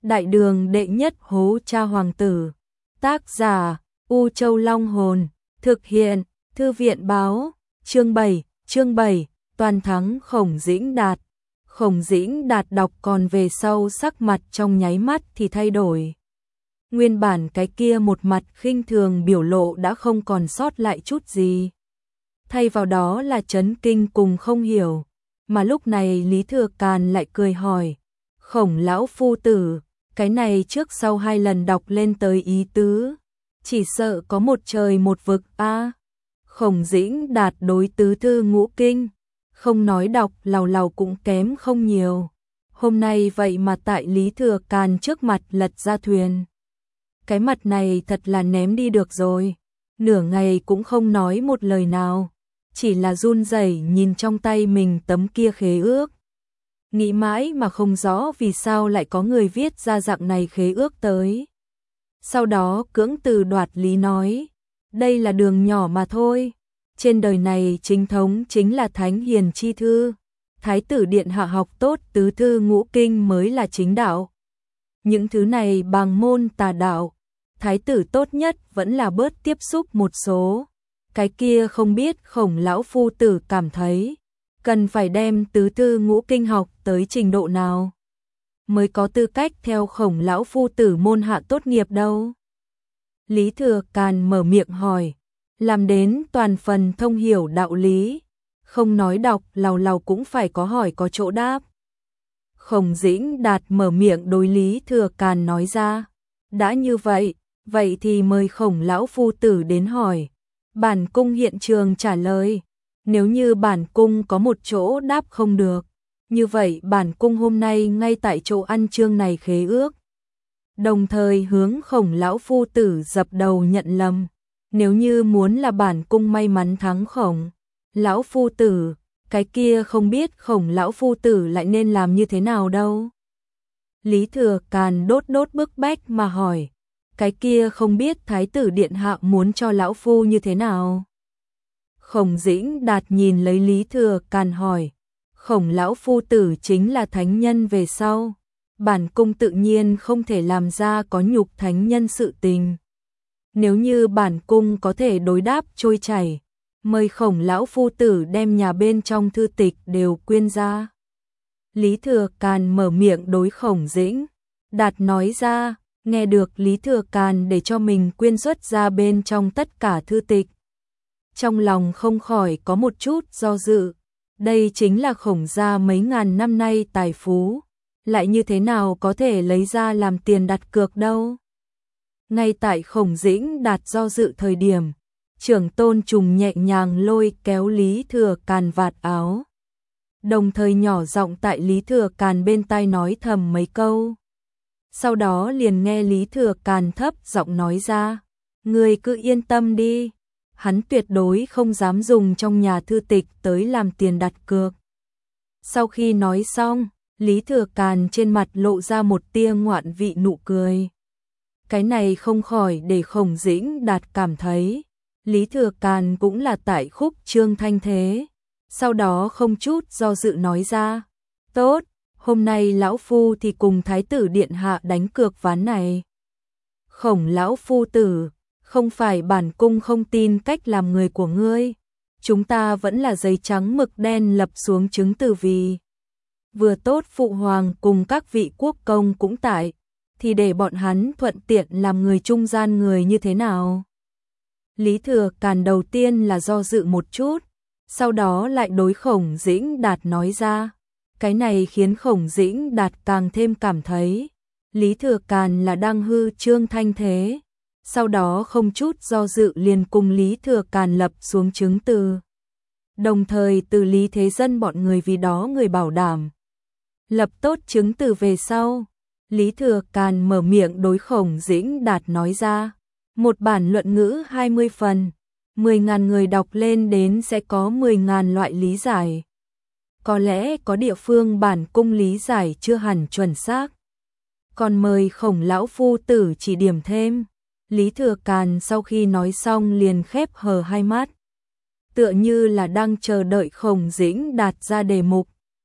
Đại đường đệ nhất hố cha hoàng tử. Tác giả U Châu Long Hồn. Thực hiện Thư viện Báo. Chương 7 toàn thắng Khổng Dĩnh Đạt. Khổng Dĩnh Đạt đọc còn về sau sắc mặt trong nháy mắt thì thay đổi. Nguyên bản cái kia một mặt khinh thường biểu lộ đã không còn sót lại chút gì. Thay vào đó là chấn kinh cùng không hiểu. Mà lúc này Lý Thừa Càn lại cười hỏi. Khổng lão phu tử, cái này trước sau 2 lần đọc lên tới ý tứ. Chỉ sợ có một trời một vực a. Khổng Dĩnh Đạt đối tứ thư ngũ kinh. Không nói đọc lào cũng kém không nhiều. Hôm nay vậy mà tại Lý Thừa Càn trước mặt lật ra thuyền. Cái mặt này thật là ném đi được rồi. Nửa ngày cũng không nói một lời nào. Chỉ là run rẩy nhìn trong tay mình tấm kia khế ước. Nghĩ mãi mà không rõ vì sao lại có người viết ra dạng này khế ước tới. Sau đó cưỡng từ đoạt lý nói. Đây là đường nhỏ mà thôi. Trên đời này chính thống chính là thánh hiền chi thư. Thái tử điện hạ học tốt tứ thư ngũ kinh mới là chính đạo. Những thứ này bằng môn tà đạo. Thái tử tốt nhất vẫn là bớt tiếp xúc một số. Cái kia không biết Khổng lão phu tử cảm thấy cần phải đem tứ thư ngũ kinh học tới trình độ nào mới có tư cách theo Khổng lão phu tử môn hạ tốt nghiệp đâu. Lý Thừa Càn mở miệng hỏi, làm đến toàn phần thông hiểu đạo lý, không nói đọc lào cũng phải có hỏi có chỗ đáp. Khổng Dĩnh Đạt mở miệng đối Lý Thừa Càn nói ra, đã như vậy, vậy thì mời Khổng lão phu tử đến hỏi. Bản cung hiện trường trả lời, nếu như bản cung có một chỗ đáp không được, như vậy bản cung hôm nay ngay tại chỗ ăn chương này khế ước. Đồng thời hướng Khổng lão phu tử dập đầu nhận lầm, nếu như muốn là bản cung may mắn thắng Khổng lão phu tử, cái kia không biết Khổng lão phu tử lại nên làm như thế nào đâu. Lý Thừa Càn đốt bức bách mà hỏi, cái kia không biết thái tử điện hạ muốn cho lão phu như thế nào. Khổng Dĩnh Đạt nhìn lấy Lý Thừa Càn hỏi, Khổng lão phu tử chính là thánh nhân về sau, bản cung tự nhiên không thể làm ra có nhục thánh nhân sự tình. Nếu như bản cung có thể đối đáp trôi chảy, mời Khổng lão phu tử đem nhà bên trong thư tịch đều quyên ra. Lý Thừa Càn mở miệng đối Khổng Dĩnh Đạt nói ra. Nghe được Lý Thừa Càn để cho mình quyên xuất ra bên trong tất cả thư tịch. Trong lòng không khỏi có một chút do dự. Đây chính là Khổng gia mấy ngàn năm nay tài phú. Lại như thế nào có thể lấy ra làm tiền đặt cược đâu. Ngay tại Khổng Dĩnh Đạt do dự thời điểm. Trưởng Tôn Trùng nhẹ nhàng lôi kéo Lý Thừa Càn vạt áo. Đồng thời nhỏ giọng tại Lý Thừa Càn bên tai nói thầm mấy câu. Sau đó liền nghe Lý Thừa Càn thấp giọng nói ra, người cứ yên tâm đi, hắn tuyệt đối không dám dùng trong nhà thư tịch tới làm tiền đặt cược. Sau khi nói xong, Lý Thừa Càn trên mặt lộ ra một tia ngoạn vị nụ cười. Cái này không khỏi để Khổng Dĩnh Đạt cảm thấy, Lý Thừa Càn cũng là tại khúc trương thanh thế. Sau đó không chút do dự nói ra, tốt. Hôm nay lão phu thì cùng thái tử điện hạ đánh cược ván này. Khổng lão phu tử, không phải bản cung không tin cách làm người của ngươi. Chúng ta vẫn là giấy trắng mực đen lập xuống chứng từ vì. Vừa tốt phụ hoàng cùng các vị quốc công cũng tại, thì để bọn hắn thuận tiện làm người trung gian người như thế nào. Lý Thừa Càn đầu tiên là do dự một chút, sau đó lại đối Khổng Dĩnh Đạt nói ra. Cái này khiến Khổng Dĩnh Đạt càng thêm cảm thấy Lý Thừa Càn là đang hư trương thanh thế. Sau đó không chút do dự liền cùng Lý Thừa Càn lập xuống chứng từ. Đồng thời từ Lý Thế Dân bọn người vì đó người bảo đảm. Lập tốt chứng từ về sau, Lý Thừa Càn mở miệng đối Khổng Dĩnh Đạt nói ra. Một bản luận ngữ 20 phần, 10.000 người đọc lên đến sẽ có 10.000 loại lý giải. Có lẽ có địa phương bản cung lý giải chưa hẳn chuẩn xác. Còn mời Khổng lão phu tử chỉ điểm thêm. Lý Thừa Càn sau khi nói xong liền khép hờ hai mắt. Tựa như là đang chờ đợi Khổng Dĩnh Đạt ra đề mục.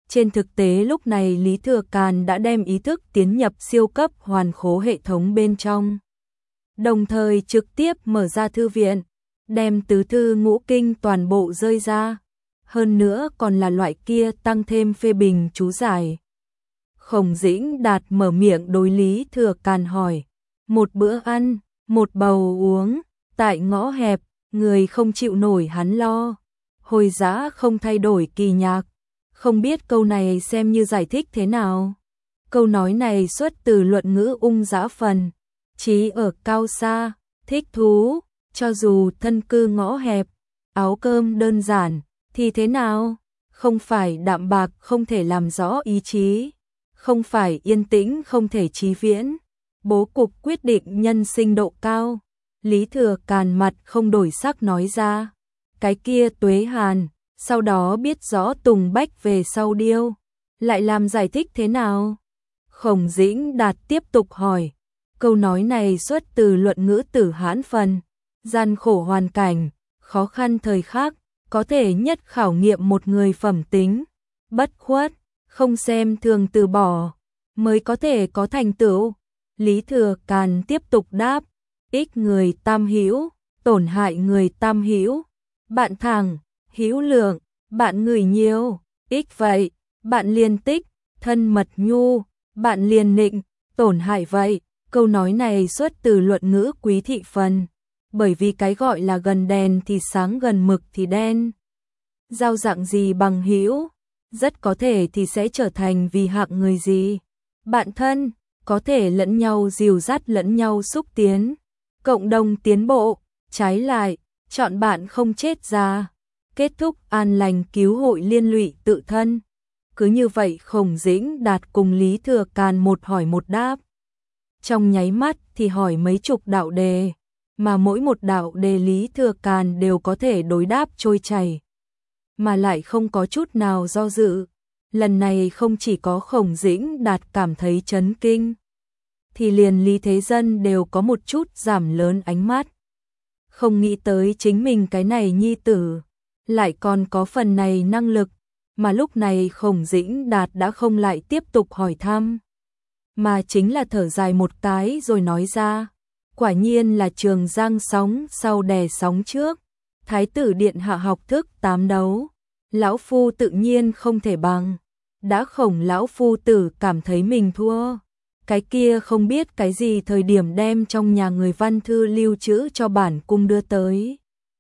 Trên thực tế lúc này Lý Thừa Càn đã đem ý thức tiến nhập siêu cấp hoàn khố hệ thống bên trong. Đồng thời trực tiếp mở ra thư viện, đem tứ thư ngũ kinh toàn bộ rơi ra. Hơn nữa còn là loại kia tăng thêm phê bình chú giải. Khổng Dĩnh Đạt mở miệng đối Lý Thừa Càn hỏi. Một bữa ăn, một bầu uống, tại ngõ hẹp, người không chịu nổi hắn lo. Hồi giá không thay đổi kỳ nhạc. Không biết câu này xem như giải thích thế nào. Câu nói này xuất từ luận ngữ ung dã phần. Chí ở cao xa, thích thú, cho dù thân cư ngõ hẹp, áo cơm đơn giản, thì thế nào? Không phải đạm bạc không thể làm rõ ý chí, không phải yên tĩnh không thể chí viễn. Bố cục quyết định nhân sinh độ cao. Lý Thừa Càn mặt không đổi sắc nói ra. Cái kia Tuế Hàn, sau đó biết rõ Tùng Bách về sau điêu. Lại làm giải thích thế nào? Khổng Dĩnh Đạt tiếp tục hỏi. Câu nói này xuất từ luận ngữ Tử Hán phần. Gian khổ hoàn cảnh, khó khăn thời khắc, có thể nhất khảo nghiệm một người phẩm tính. Bất khuất, không xem thường từ bỏ, mới có thể có thành tựu. Lý Thừa Càn tiếp tục đáp. Ích người tam hữu, tổn hại người tam hữu. Bạn thẳng, hữu lượng, bạn người nhiều. Ích vậy, bạn liên tích, thân mật nhu, bạn liền nịnh, tổn hại vậy. Câu nói này xuất từ luận ngữ Quý Thị phần. Bởi vì cái gọi là gần đèn thì sáng gần mực thì đen. Giao dạng gì bằng hữu, rất có thể thì sẽ trở thành vì hạng người gì. Bạn thân, có thể lẫn nhau dìu dắt lẫn nhau xúc tiến. Cộng đồng tiến bộ, trái lại, chọn bạn không chết già. Kết thúc an lành cứu hội liên lụy tự thân. Cứ như vậy Khổng Dĩnh Đạt cùng Lý Thừa Càn một hỏi một đáp. Trong nháy mắt thì hỏi mấy chục đạo đề, mà mỗi một đạo đề Lý Thừa Càn đều có thể đối đáp trôi chảy, mà lại không có chút nào do dự. Lần này không chỉ có Khổng Dĩnh Đạt cảm thấy chấn kinh, thì liền Lý Thế Dân đều có một chút giảm lớn ánh mắt. Không nghĩ tới chính mình cái này nhi tử, lại còn có phần này năng lực, mà lúc này Khổng Dĩnh Đạt đã không lại tiếp tục hỏi thăm, mà chính là thở dài một cái rồi nói ra. Quả nhiên là Trường Giang sóng sau đè sóng trước. Thái tử điện hạ học thức 8 đấu, lão phu tự nhiên không thể bằng. Đã Khổng lão phu tử cảm thấy mình thua, cái kia không biết cái gì thời điểm đem trong nhà người văn thư lưu trữ cho bản cung đưa tới.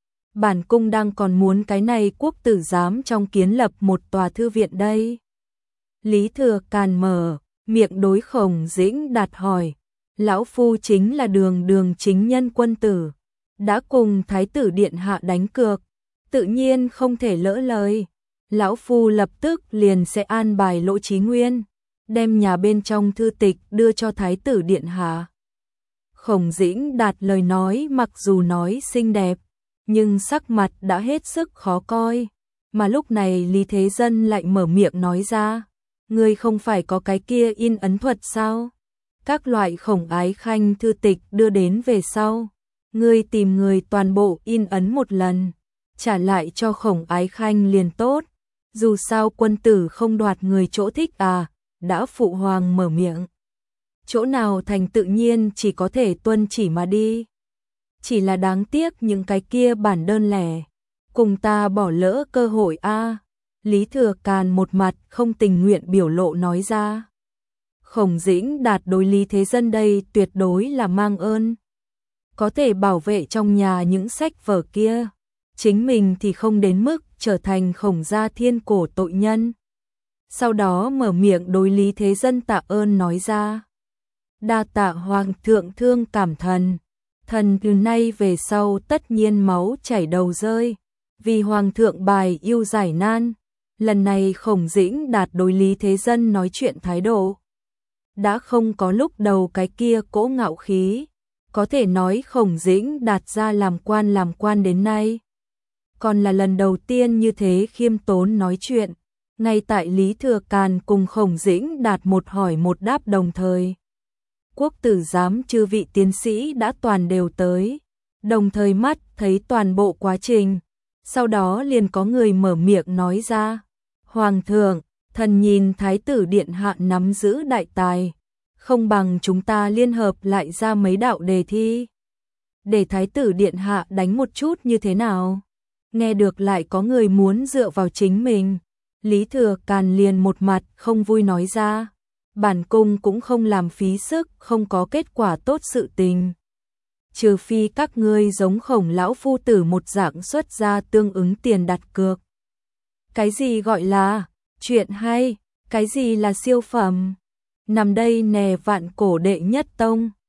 Bản cung đang còn muốn cái này quốc tử giám trong kiến lập một tòa thư viện đây. Lý Thừa Càn mở miệng đối Khổng Dĩnh Đạt hỏi. Lão phu chính là đường đường chính nhân quân tử, đã cùng Thái tử điện hạ đánh cược, tự nhiên không thể lỡ lời. Lão phu lập tức liền sẽ an bài Lỗ Chí Nguyên, đem nhà bên trong thư tịch đưa cho Thái tử điện hạ. Khổng Dĩnh Đạt lời nói mặc dù nói xinh đẹp, nhưng sắc mặt đã hết sức khó coi, mà lúc này Lý Thế Dân lại mở miệng nói ra. Ngươi không phải có cái kia in ấn thuật sao? Các loại Khổng Ái Khanh thư tịch đưa đến về sau, ngươi tìm người toàn bộ in ấn một lần, trả lại cho Khổng Ái Khanh liền tốt. Dù sao quân tử không đoạt người chỗ thích à, đã phụ hoàng mở miệng. Chỗ nào thành tự nhiên chỉ có thể tuân chỉ mà đi. Chỉ là đáng tiếc những cái kia bản đơn lẻ, cùng ta bỏ lỡ cơ hội a. Lý Thừa Càn một mặt không tình nguyện biểu lộ nói ra. Khổng Dĩnh Đạt đối Lý Thế Dân đây tuyệt đối là mang ơn. Có thể bảo vệ trong nhà những sách vở kia, chính mình thì không đến mức trở thành Khổng gia thiên cổ tội nhân. Sau đó mở miệng đối Lý Thế Dân tạ ơn nói ra. Đa tạ hoàng thượng thương cảm thần, thần từ nay về sau tất nhiên máu chảy đầu rơi, vì hoàng thượng bài yêu giải nan. Lần này Khổng Dĩnh Đạt đối Lý Thế Dân nói chuyện thái độ đã không có lúc đầu cái kia cỗ ngạo khí, có thể nói Khổng Dĩnh Đạt ra làm quan đến nay, còn là lần đầu tiên như thế khiêm tốn nói chuyện. Ngay tại Lý Thừa Càn cùng Khổng Dĩnh Đạt một hỏi một đáp đồng thời, quốc tử giám chư vị tiến sĩ đã toàn đều tới, đồng thời mắt thấy toàn bộ quá trình. Sau đó liền có người mở miệng nói ra. Hoàng thượng, Thần nhìn thái tử điện hạ nắm giữ đại tài, không bằng chúng ta liên hợp lại ra mấy đạo đề thi. Để thái tử điện hạ đánh một chút như thế nào? Nghe được lại có người muốn dựa vào chính mình. Lý Thừa Càn liền một mặt không vui nói ra. Bản cung cũng không làm phí sức, không có kết quả tốt sự tình. Trừ phi các ngươi giống Khổng lão phu tử một dạng xuất ra tương ứng tiền đặt cược. Cái gì gọi là chuyện hay, cái gì là siêu phẩm? Nằm đây nè vạn cổ đệ nhất tông.